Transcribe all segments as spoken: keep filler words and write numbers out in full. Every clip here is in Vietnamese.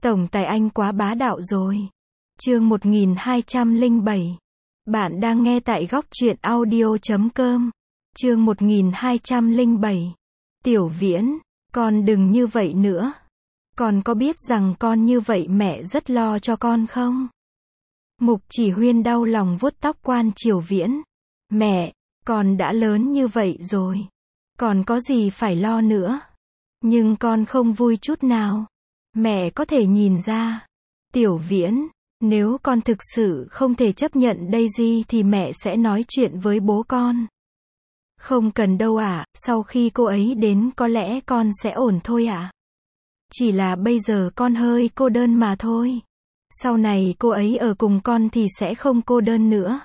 Tổng tài anh quá bá đạo rồi. Chương một nghìn hai trăm lẻ bảy. Bạn đang nghe tại góc truyện audio chấm com. Chương một nghìn hai trăm lẻ bảy. Tiểu Viễn, con đừng như vậy nữa. Con có biết rằng con như vậy mẹ rất lo cho con không? Mục Chỉ Huyên đau lòng vuốt tóc Quan Triều Viễn. Mẹ, con đã lớn như vậy rồi. Còn có gì phải lo nữa. Nhưng con không vui chút nào. Mẹ có thể nhìn ra. Tiểu Viễn, nếu con thực sự không thể chấp nhận Daisy thì mẹ sẽ nói chuyện với bố con. Không cần đâu ạ, sau khi cô ấy đến có lẽ con sẽ ổn thôi ạ. Chỉ là bây giờ con hơi cô đơn mà thôi. Sau này cô ấy ở cùng con thì sẽ không cô đơn nữa.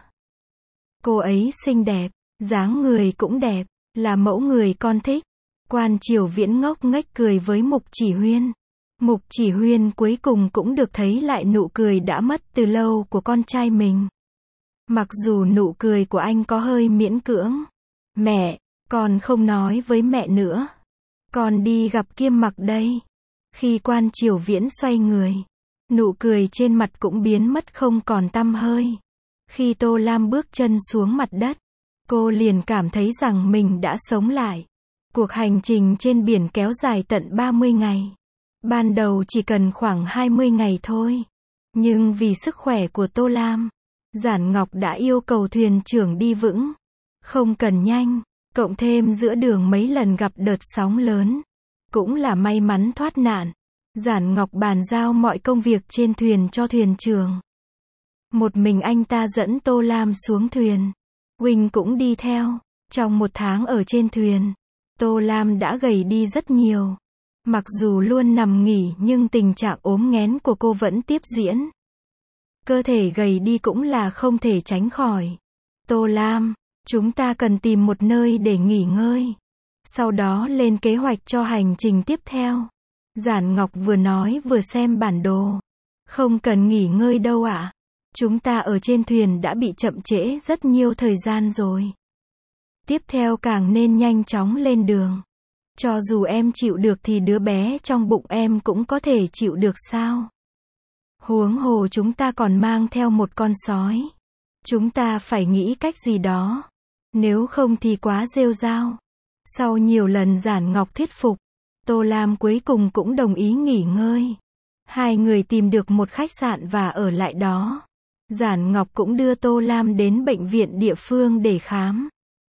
Cô ấy xinh đẹp, dáng người cũng đẹp, là mẫu người con thích. Quan Triều Viễn ngốc nghếch cười với Mục Chỉ Huyên. Mục Chỉ Huyên cuối cùng cũng được thấy lại nụ cười đã mất từ lâu của con trai mình. Mặc dù nụ cười của anh có hơi miễn cưỡng. Mẹ, con không nói với mẹ nữa. Con đi gặp Kiêm Mặc đây. Khi Quan Triều Viễn xoay người, nụ cười trên mặt cũng biến mất không còn tăm hơi. Khi Tô Lam bước chân xuống mặt đất, cô liền cảm thấy rằng mình đã sống lại. Cuộc hành trình trên biển kéo dài tận ba mươi ngày. Ban đầu chỉ cần khoảng hai mươi ngày thôi. Nhưng vì sức khỏe của Tô Lam, Giản Ngọc đã yêu cầu thuyền trưởng đi vững. Không cần nhanh, cộng thêm giữa đường mấy lần gặp đợt sóng lớn. Cũng là may mắn thoát nạn. Giản Ngọc bàn giao mọi công việc trên thuyền cho thuyền trưởng. Một mình anh ta dẫn Tô Lam xuống thuyền. Huynh cũng đi theo. Trong một tháng ở trên thuyền, Tô Lam đã gầy đi rất nhiều. Mặc dù luôn nằm nghỉ nhưng tình trạng ốm nghén của cô vẫn tiếp diễn. Cơ thể gầy đi cũng là không thể tránh khỏi. Tô Lam, chúng ta cần tìm một nơi để nghỉ ngơi. Sau đó lên kế hoạch cho hành trình tiếp theo. Giản Ngọc vừa nói vừa xem bản đồ. Không cần nghỉ ngơi đâu ạ. Chúng ta ở trên thuyền đã bị chậm trễ rất nhiều thời gian rồi. Tiếp theo càng nên nhanh chóng lên đường. Cho dù em chịu được thì đứa bé trong bụng em cũng có thể chịu được sao? Huống hồ chúng ta còn mang theo một con sói. Chúng ta phải nghĩ cách gì đó. Nếu không thì quá rêu rao. Sau nhiều lần Giản Ngọc thuyết phục, Tô Lam cuối cùng cũng đồng ý nghỉ ngơi. Hai người tìm được một khách sạn và ở lại đó. Giản Ngọc cũng đưa Tô Lam đến bệnh viện địa phương để khám.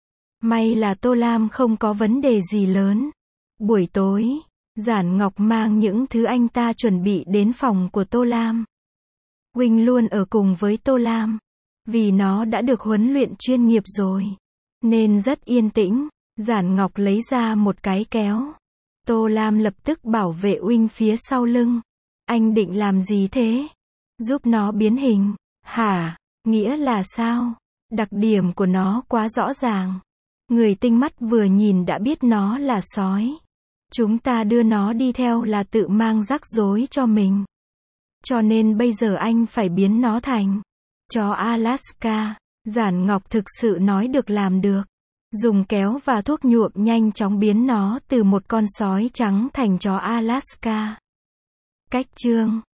May là Tô Lam không có vấn đề gì lớn. Buổi tối, Giản Ngọc mang những thứ anh ta chuẩn bị đến phòng của Tô Lam. Huynh luôn ở cùng với Tô Lam. Vì nó đã được huấn luyện chuyên nghiệp rồi. Nên rất yên tĩnh. Giản Ngọc lấy ra một cái kéo. Tô Lam lập tức bảo vệ Huynh phía sau lưng. Anh định làm gì thế? Giúp nó biến hình. Hả? Nghĩa là sao? Đặc điểm của nó quá rõ ràng. Người tinh mắt vừa nhìn đã biết nó là sói. Chúng ta đưa nó đi theo là tự mang rắc rối cho mình. Cho nên bây giờ anh phải biến nó thành chó Alaska. Giản Ngọc thực sự nói được làm được. Dùng kéo và thuốc nhuộm nhanh chóng biến nó từ một con sói trắng thành chó Alaska. Cách chương